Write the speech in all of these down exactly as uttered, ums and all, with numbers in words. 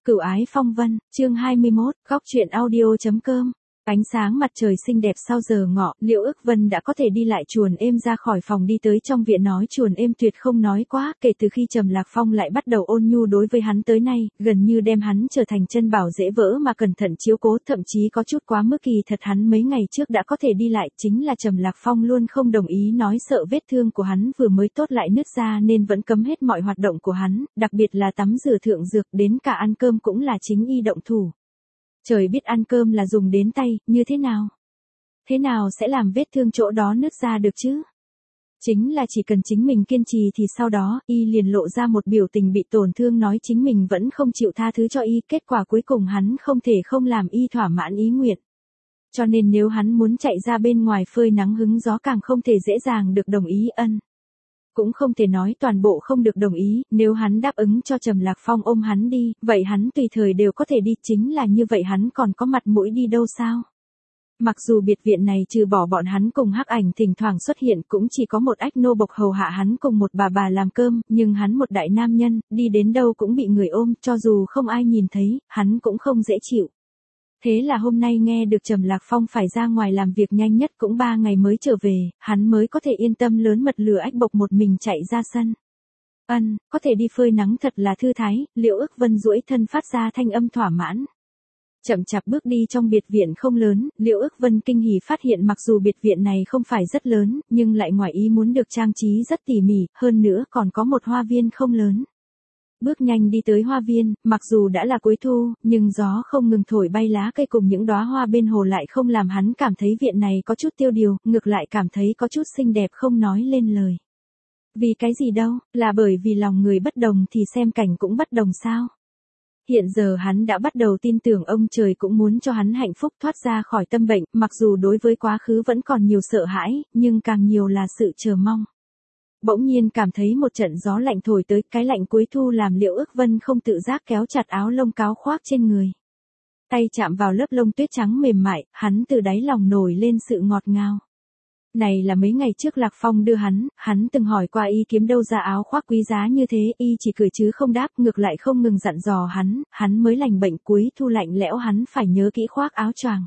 Cửu ái phong vân, chương hai mươi mốt, góc truyện audio.com. Ánh sáng mặt trời xinh đẹp sau giờ ngọ, Liễu Ước Vân đã có thể đi lại chuồn êm ra khỏi phòng đi tới trong viện nói chuồn êm tuyệt không nói quá, kể từ khi Trầm Lạc Phong lại bắt đầu ôn nhu đối với hắn tới nay, gần như đem hắn trở thành chân bảo dễ vỡ mà cẩn thận chiếu cố, thậm chí có chút quá mức kỳ thật hắn mấy ngày trước đã có thể đi lại, chính là Trầm Lạc Phong luôn không đồng ý nói sợ vết thương của hắn vừa mới tốt lại nứt ra nên vẫn cấm hết mọi hoạt động của hắn, đặc biệt là tắm rửa thượng dược đến cả ăn cơm cũng là chính y động thủ. Trời biết ăn cơm là dùng đến tay, như thế nào? Thế nào sẽ làm vết thương chỗ đó nứt ra được chứ? Chính là chỉ cần chính mình kiên trì thì sau đó, y liền lộ ra một biểu tình bị tổn thương nói chính mình vẫn không chịu tha thứ cho y, kết quả cuối cùng hắn không thể không làm y thỏa mãn ý nguyện. Cho nên nếu hắn muốn chạy ra bên ngoài phơi nắng hứng gió càng không thể dễ dàng được đồng ý ân. Cũng không thể nói toàn bộ không được đồng ý, nếu hắn đáp ứng cho Trầm Lạc Phong ôm hắn đi, vậy hắn tùy thời đều có thể đi, chính là như vậy hắn còn có mặt mũi đi đâu sao? Mặc dù biệt viện này trừ bỏ bọn hắn cùng Hắc Ảnh thỉnh thoảng xuất hiện cũng chỉ có một ách nô bộc hầu hạ hắn cùng một bà bà làm cơm, nhưng hắn một đại nam nhân, đi đến đâu cũng bị người ôm, cho dù không ai nhìn thấy, hắn cũng không dễ chịu. Thế là hôm nay nghe được Trầm Lạc Phong phải ra ngoài làm việc nhanh nhất cũng ba ngày mới trở về, hắn mới có thể yên tâm lớn mật lừa ách bộc một mình chạy ra sân. Ân, có thể đi phơi nắng thật là thư thái, Liễu Ước Vân duỗi thân phát ra thanh âm thỏa mãn. Chậm chạp bước đi trong biệt viện không lớn, Liễu Ước Vân kinh hỉ phát hiện mặc dù biệt viện này không phải rất lớn, nhưng lại ngoài ý muốn được trang trí rất tỉ mỉ, hơn nữa còn có một hoa viên không lớn. Bước nhanh đi tới hoa viên, mặc dù đã là cuối thu, nhưng gió không ngừng thổi bay lá cây cùng những đóa hoa bên hồ lại không làm hắn cảm thấy viện này có chút tiêu điều, ngược lại cảm thấy có chút xinh đẹp không nói lên lời. Vì cái gì đâu, là bởi vì lòng người bất đồng thì xem cảnh cũng bất đồng sao? Hiện giờ hắn đã bắt đầu tin tưởng ông trời cũng muốn cho hắn hạnh phúc thoát ra khỏi tâm bệnh, mặc dù đối với quá khứ vẫn còn nhiều sợ hãi, nhưng càng nhiều là sự chờ mong. Bỗng nhiên cảm thấy một trận gió lạnh thổi tới, cái lạnh cuối thu làm Liễu Ước Vân không tự giác kéo chặt áo lông cáo khoác trên người. Tay chạm vào lớp lông tuyết trắng mềm mại, hắn từ đáy lòng nổi lên sự ngọt ngào. Này là mấy ngày trước Lạc Phong đưa hắn, hắn từng hỏi qua y kiếm đâu ra áo khoác quý giá như thế, y chỉ cười chứ không đáp, ngược lại không ngừng dặn dò hắn, hắn mới lành bệnh cuối thu lạnh lẽo hắn phải nhớ kỹ khoác áo choàng.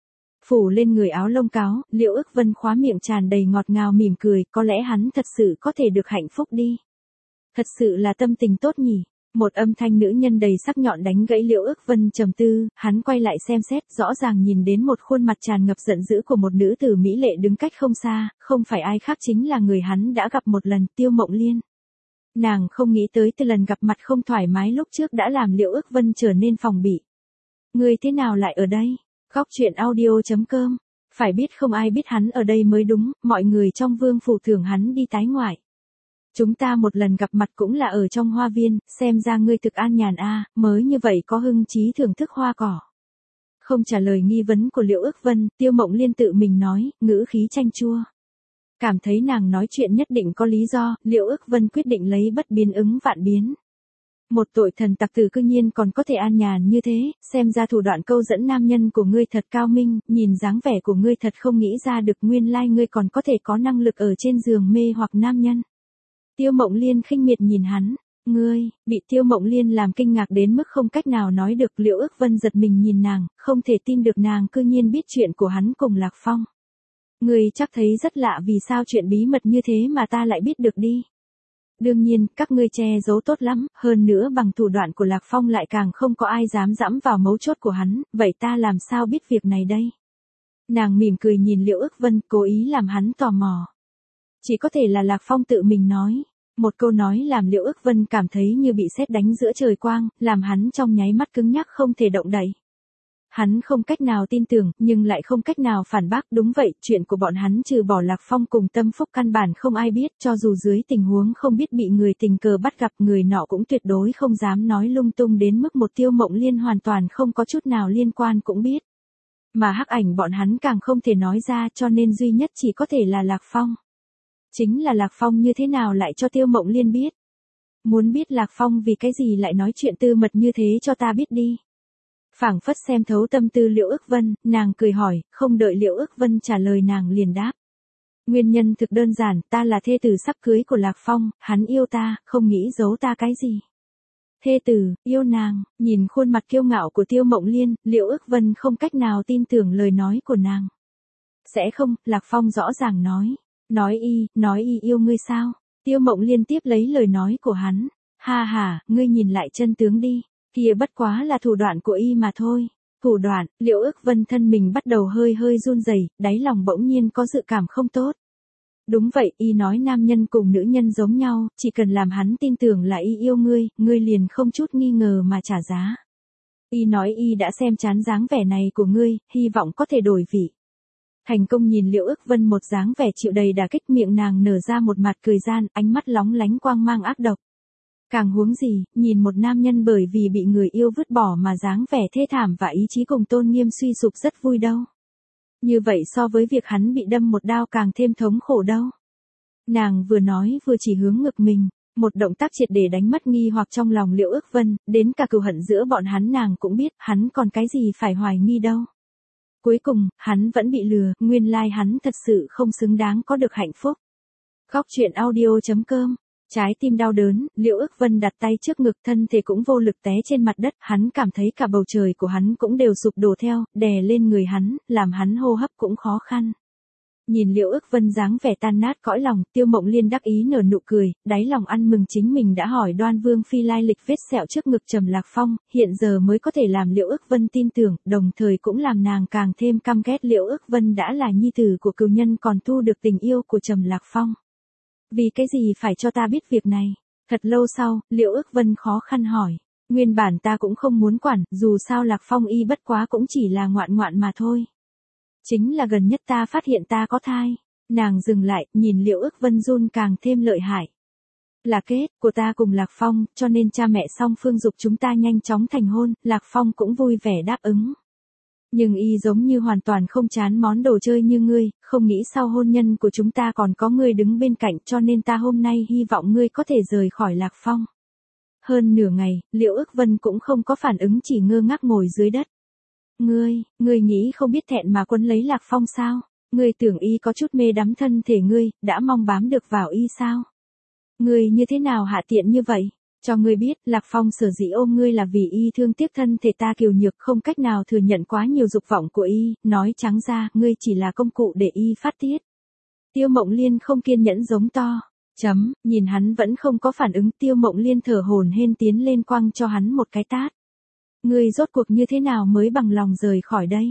Phủ lên người áo lông cáo, Liễu Ước Vân khóa miệng tràn đầy ngọt ngào mỉm cười, có lẽ hắn thật sự có thể được hạnh phúc đi. Thật sự là tâm tình tốt nhỉ. Một âm thanh nữ nhân đầy sắc nhọn đánh gãy Liễu Ước Vân trầm tư, hắn quay lại xem xét, rõ ràng nhìn đến một khuôn mặt tràn ngập giận dữ của một nữ tử mỹ lệ đứng cách không xa, không phải ai khác chính là người hắn đã gặp một lần, Tiêu Mộng Liên. Nàng không nghĩ tới từ lần gặp mặt không thoải mái lúc trước đã làm Liễu Ước Vân trở nên phòng bị. Người thế nào lại ở đây? Góc truyện audio.com. Phải biết không ai biết hắn ở đây mới đúng, mọi người trong vương phủ thưởng hắn đi tái ngoại. Chúng ta một lần gặp mặt cũng là ở trong hoa viên, xem ra ngươi thực an nhàn a, mới như vậy có hưng trí thưởng thức hoa cỏ. Không trả lời nghi vấn của Liễu Ước Vân, Tiêu Mộng Liên tự mình nói, ngữ khí chanh chua. Cảm thấy nàng nói chuyện nhất định có lý do, Liễu Ước Vân quyết định lấy bất biến ứng vạn biến. Một tội thần tặc tử cư nhiên còn có thể an nhàn như thế, xem ra thủ đoạn câu dẫn nam nhân của ngươi thật cao minh, nhìn dáng vẻ của ngươi thật không nghĩ ra được nguyên lai ngươi còn có thể có năng lực ở trên giường mê hoặc nam nhân. Tiêu Mộng Liên khinh miệt nhìn hắn, ngươi, bị Tiêu Mộng Liên làm kinh ngạc đến mức không cách nào nói được, Liễu Ước Vân giật mình nhìn nàng, không thể tin được nàng cư nhiên biết chuyện của hắn cùng Lạc Phong. Ngươi chắc thấy rất lạ vì sao chuyện bí mật như thế mà ta lại biết được đi. Đương nhiên, các ngươi che giấu tốt lắm, hơn nữa bằng thủ đoạn của Lạc Phong lại càng không có ai dám dẫm vào mấu chốt của hắn, vậy ta làm sao biết việc này đây? Nàng mỉm cười nhìn Liễu Ước Vân, cố ý làm hắn tò mò. Chỉ có thể là Lạc Phong tự mình nói. Một câu nói làm Liễu Ước Vân cảm thấy như bị sét đánh giữa trời quang, làm hắn trong nháy mắt cứng nhắc không thể động đậy. Hắn không cách nào tin tưởng, nhưng lại không cách nào phản bác, đúng vậy, chuyện của bọn hắn trừ bỏ Lạc Phong cùng Tâm Phúc căn bản không ai biết, cho dù dưới tình huống không biết bị người tình cờ bắt gặp, người nọ cũng tuyệt đối không dám nói lung tung đến mức một Tiêu Mộng Liên hoàn toàn không có chút nào liên quan cũng biết. Mà Hắc Ảnh bọn hắn càng không thể nói ra, cho nên duy nhất chỉ có thể là Lạc Phong. Chính là Lạc Phong như thế nào lại cho Tiêu Mộng Liên biết? Muốn biết Lạc Phong vì cái gì lại nói chuyện tư mật như thế cho ta biết đi. Phảng phất xem thấu tâm tư Liễu Ước Vân, nàng cười hỏi, không đợi Liễu Ước Vân trả lời nàng liền đáp. Nguyên nhân thực đơn giản, ta là thê tử sắp cưới của Lạc Phong, hắn yêu ta, không nghĩ giấu ta cái gì. thê tử, yêu nàng, nhìn khuôn mặt kiêu ngạo của Tiêu Mộng Liên, Liễu Ước Vân không cách nào tin tưởng lời nói của nàng. Sẽ không, Lạc Phong rõ ràng nói. Nói y, nói y yêu ngươi sao? Tiêu Mộng Liên tiếp lấy lời nói của hắn. Ha ha, ngươi nhìn lại chân tướng đi. Kia bất quá là thủ đoạn của y mà thôi. Thủ đoạn, Liễu Ước Vân thân mình bắt đầu hơi hơi run rẩy, đáy lòng bỗng nhiên có dự cảm không tốt. Đúng vậy, y nói nam nhân cùng nữ nhân giống nhau, chỉ cần làm hắn tin tưởng là y yêu ngươi, ngươi liền không chút nghi ngờ mà trả giá. Y nói y đã xem chán dáng vẻ này của ngươi, hy vọng có thể đổi vị. Thành công nhìn Liễu Ước Vân một dáng vẻ chịu đầy đả kích, miệng nàng nở ra một mặt cười gian, ánh mắt lóng lánh quang mang ác độc. Càng huống gì, nhìn một nam nhân bởi vì bị người yêu vứt bỏ mà dáng vẻ thê thảm và ý chí cùng tôn nghiêm suy sụp rất vui đâu. Như vậy so với việc hắn bị đâm một đao càng thêm thống khổ đâu. Nàng vừa nói vừa chỉ hướng ngực mình, một động tác triệt để đánh mất nghi hoặc trong lòng Liễu Ước Vân, đến cả cừu hận giữa bọn hắn nàng cũng biết, hắn còn cái gì phải hoài nghi đâu. Cuối cùng, hắn vẫn bị lừa, nguyên lai hắn thật sự không xứng đáng có được hạnh phúc. Góc truyện audio chấm com. Trái tim đau đớn, Liễu Ước Vân đặt tay trước ngực, thân thể cũng vô lực té trên mặt đất, hắn cảm thấy cả bầu trời của hắn cũng đều sụp đổ theo, đè lên người hắn, làm hắn hô hấp cũng khó khăn. Nhìn Liễu Ước Vân dáng vẻ tan nát cõi lòng, Tiêu Mộng Liên đắc ý nở nụ cười, đáy lòng ăn mừng chính mình đã hỏi Đoan Vương phi lai lịch vết sẹo trước ngực Trầm Lạc Phong, hiện giờ mới có thể làm Liễu Ước Vân tin tưởng, đồng thời cũng làm nàng càng thêm căm ghét Liễu Ước Vân đã là nhi tử của cừu nhân còn thu được tình yêu của Trầm Lạc Phong. Vì cái gì phải cho ta biết việc này? Thật lâu sau, Liễu Ước Vân khó khăn hỏi. Nguyên bản ta cũng không muốn quản, dù sao Lạc Phong y bất quá cũng chỉ là ngoạn ngoạn mà thôi. Chính là gần nhất ta phát hiện ta có thai. Nàng dừng lại, nhìn Liễu Ước Vân run càng thêm lợi hại. Là kết của ta cùng Lạc Phong, cho nên cha mẹ song phương dục chúng ta nhanh chóng thành hôn, Lạc Phong cũng vui vẻ đáp ứng. Nhưng y giống như hoàn toàn không chán món đồ chơi như ngươi, không nghĩ sau hôn nhân của chúng ta còn có ngươi đứng bên cạnh, cho nên ta hôm nay hy vọng ngươi có thể rời khỏi Lạc Phong. Hơn nửa ngày, Liễu Ước Vân cũng không có phản ứng, chỉ ngơ ngác ngồi dưới đất. Ngươi, ngươi nghĩ không biết thẹn mà quấn lấy Lạc Phong sao? Ngươi tưởng y có chút mê đắm thân thể ngươi, đã mong bám được vào y sao? Ngươi như thế nào hạ tiện như vậy? Cho ngươi biết, Lạc Phong sở dĩ ôm ngươi là vì y thương tiếc thân thể ta kiều nhược, không cách nào thừa nhận quá nhiều dục vọng của y, nói trắng ra, ngươi chỉ là công cụ để y phát tiết. Tiêu Mộng Liên không kiên nhẫn giống to. Chấm, nhìn hắn vẫn không có phản ứng, Tiêu Mộng Liên thở hổn hển tiến lên quăng cho hắn một cái tát. Ngươi rốt cuộc như thế nào mới bằng lòng rời khỏi đây?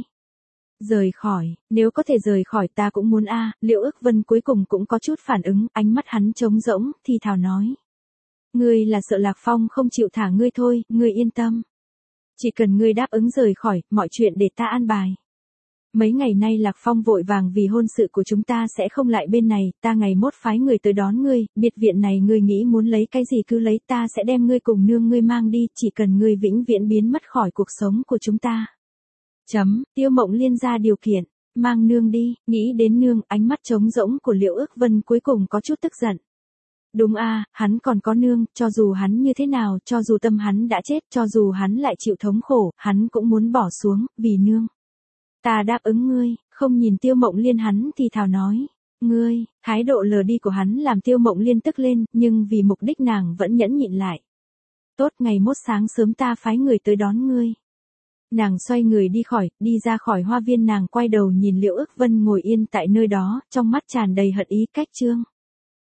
Rời khỏi, nếu có thể rời khỏi ta cũng muốn a. Liễu Ước Vân cuối cùng cũng có chút phản ứng, ánh mắt hắn trống rỗng, thì thào nói. Ngươi là sợ Lạc Phong không chịu thả ngươi thôi, ngươi yên tâm. Chỉ cần ngươi đáp ứng rời khỏi, mọi chuyện để ta an bài. Mấy ngày nay Lạc Phong vội vàng vì hôn sự của chúng ta sẽ không lại bên này, ta ngày mốt phái người tới đón ngươi, biệt viện này ngươi nghĩ muốn lấy cái gì cứ lấy, ta sẽ đem ngươi cùng nương ngươi mang đi, chỉ cần ngươi vĩnh viễn biến mất khỏi cuộc sống của chúng ta. Chấm, Tiêu Mộng Liên ra điều kiện, mang nương đi, nghĩ đến nương, ánh mắt trống rỗng của Liễu Ước Vân cuối cùng có chút tức giận. Đúng a, hắn còn có nương, cho dù hắn như thế nào, cho dù tâm hắn đã chết, cho dù hắn lại chịu thống khổ, hắn cũng muốn bỏ xuống, vì nương. Ta đáp ứng ngươi, không nhìn Tiêu Mộng Liên hắn thì thào nói. Ngươi, thái độ lờ đi của hắn làm Tiêu Mộng Liên tức lên, nhưng vì mục đích nàng vẫn nhẫn nhịn lại. Tốt, ngày mốt sáng sớm ta phái người tới đón ngươi. Nàng xoay người đi khỏi, đi ra khỏi hoa viên, nàng quay đầu nhìn Liễu Ước Vân ngồi yên tại nơi đó, trong mắt tràn đầy hận ý cách chương.